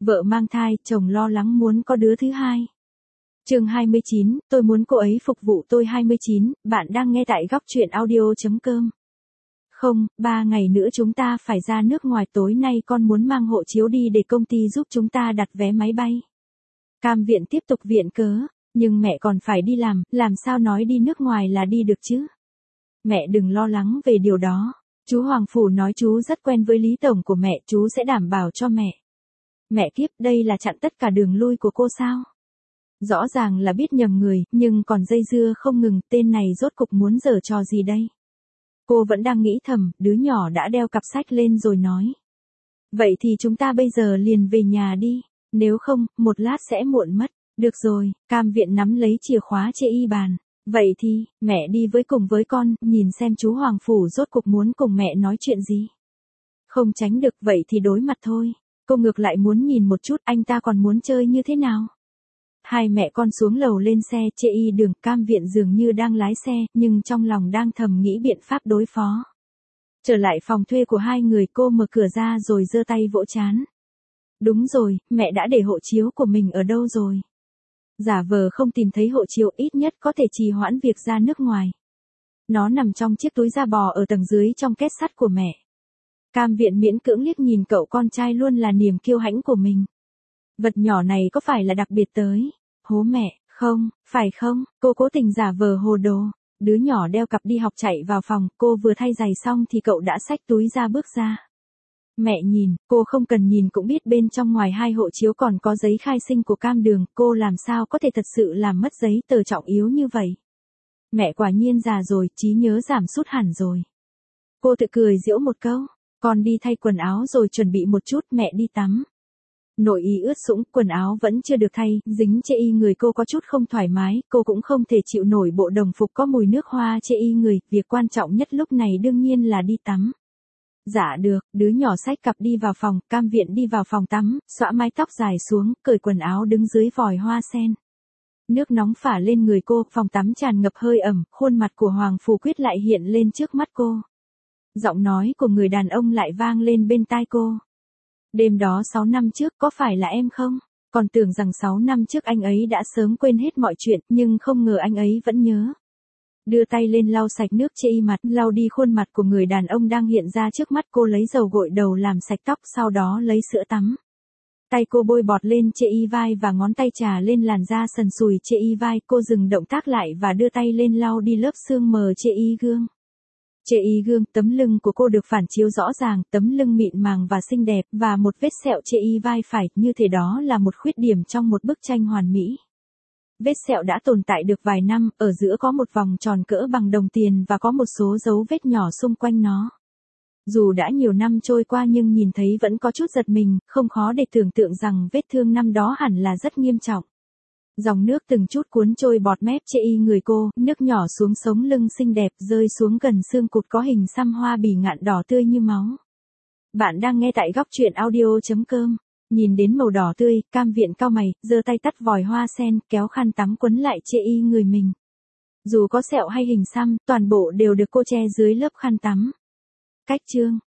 Vợ mang thai, chồng lo lắng muốn có đứa thứ hai. Chương 29, tôi muốn cô ấy phục vụ tôi 29, bạn đang nghe tại góc truyện audio.com. Không, 3 ngày nữa chúng ta phải ra nước ngoài, tối nay con muốn mang hộ chiếu đi để công ty giúp chúng ta đặt vé máy bay. Cam Viện tiếp tục viện cớ, nhưng mẹ còn phải đi làm sao nói đi nước ngoài là đi được chứ? Mẹ đừng lo lắng về điều đó, chú Hoàng Phủ nói chú rất quen với Lý Tổng của mẹ, chú sẽ đảm bảo cho mẹ. Mẹ kiếp, đây là chặn tất cả đường lui của cô sao? Rõ ràng là biết nhầm người, nhưng còn dây dưa không ngừng, tên này rốt cục muốn giở trò gì đây? Cô vẫn đang nghĩ thầm, đứa nhỏ đã đeo cặp sách lên rồi nói. Vậy thì chúng ta bây giờ liền về nhà đi, nếu không, một lát sẽ muộn mất. Được rồi, Cam Viện nắm lấy chìa khóa chê y bàn. Vậy thì, mẹ đi cùng với con, nhìn xem chú Hoàng Phủ rốt cục muốn cùng mẹ nói chuyện gì. Không tránh được, vậy thì đối mặt thôi. Cô ngược lại muốn nhìn một chút anh ta còn muốn chơi như thế nào. Hai mẹ con xuống lầu lên xe chê y đường, Cam Viện dường như đang lái xe, nhưng trong lòng đang thầm nghĩ biện pháp đối phó. Trở lại phòng thuê của hai người, cô mở cửa ra rồi giơ tay vỗ trán. Đúng rồi, mẹ đã để hộ chiếu của mình ở đâu rồi? Giả vờ không tìm thấy hộ chiếu, ít nhất có thể trì hoãn việc ra nước ngoài. Nó nằm trong chiếc túi da bò ở tầng dưới trong két sắt của mẹ. Cam Viện miễn cưỡng liếc nhìn cậu con trai luôn là niềm kiêu hãnh của mình. Vật nhỏ này có phải là đặc biệt tới? Hố mẹ, không, phải không? Cô cố tình giả vờ hồ đồ. Đứa nhỏ đeo cặp đi học chạy vào phòng, cô vừa thay giày xong thì cậu đã xách túi ra bước ra. Mẹ nhìn, cô không cần nhìn cũng biết bên trong ngoài hai hộ chiếu còn có giấy khai sinh của Cam Đường, cô làm sao có thể thật sự làm mất giấy tờ trọng yếu như vậy. Mẹ quả nhiên già rồi, trí nhớ giảm sút hẳn rồi. Cô tự cười giễu một câu, con đi thay quần áo rồi chuẩn bị một chút, mẹ đi tắm. Nội y ướt sũng, quần áo vẫn chưa được thay, dính chê y người, cô có chút không thoải mái, cô cũng không thể chịu nổi bộ đồng phục có mùi nước hoa chê y người, việc quan trọng nhất lúc này đương nhiên là đi tắm. Dạ được, đứa nhỏ xách cặp đi vào phòng, Cam Viện đi vào phòng tắm, xõa mái tóc dài xuống, cởi quần áo đứng dưới vòi hoa sen. Nước nóng phả lên người cô, phòng tắm tràn ngập hơi ẩm, khuôn mặt của Hoàng Phủ Quyết lại hiện lên trước mắt cô. Giọng nói của người đàn ông lại vang lên bên tai cô. Đêm đó 6 năm trước có phải là em không? Còn tưởng rằng 6 năm trước anh ấy đã sớm quên hết mọi chuyện, nhưng không ngờ anh ấy vẫn nhớ. Đưa tay lên lau sạch nước chê y mặt, lau đi khuôn mặt của người đàn ông đang hiện ra trước mắt cô, lấy dầu gội đầu làm sạch tóc, sau đó lấy sữa tắm. Tay cô bôi bọt lên chê y vai và ngón tay chà lên làn da sần sùi chê y vai, cô dừng động tác lại và đưa tay lên lau đi lớp sương mờ chê y gương. Chê y gương, tấm lưng của cô được phản chiếu rõ ràng, tấm lưng mịn màng và xinh đẹp, và một vết sẹo chê y vai phải, như thể đó là một khuyết điểm trong một bức tranh hoàn mỹ. Vết sẹo đã tồn tại được vài năm, ở giữa có một vòng tròn cỡ bằng đồng tiền và có một số dấu vết nhỏ xung quanh nó. Dù đã nhiều năm trôi qua nhưng nhìn thấy vẫn có chút giật mình, không khó để tưởng tượng rằng vết thương năm đó hẳn là rất nghiêm trọng. Dòng nước từng chút cuốn trôi bọt mép chê y người cô, nước nhỏ xuống sống lưng xinh đẹp, rơi xuống gần xương cụt có hình xăm hoa bỉ ngạn đỏ tươi như máu. Bạn đang nghe tại góc truyện audio.com. Nhìn đến màu đỏ tươi, Cam Viện cau mày, giơ tay tắt vòi hoa sen, kéo khăn tắm quấn lại chê y người mình. Dù có sẹo hay hình xăm, toàn bộ đều được cô che dưới lớp khăn tắm. Cách chương.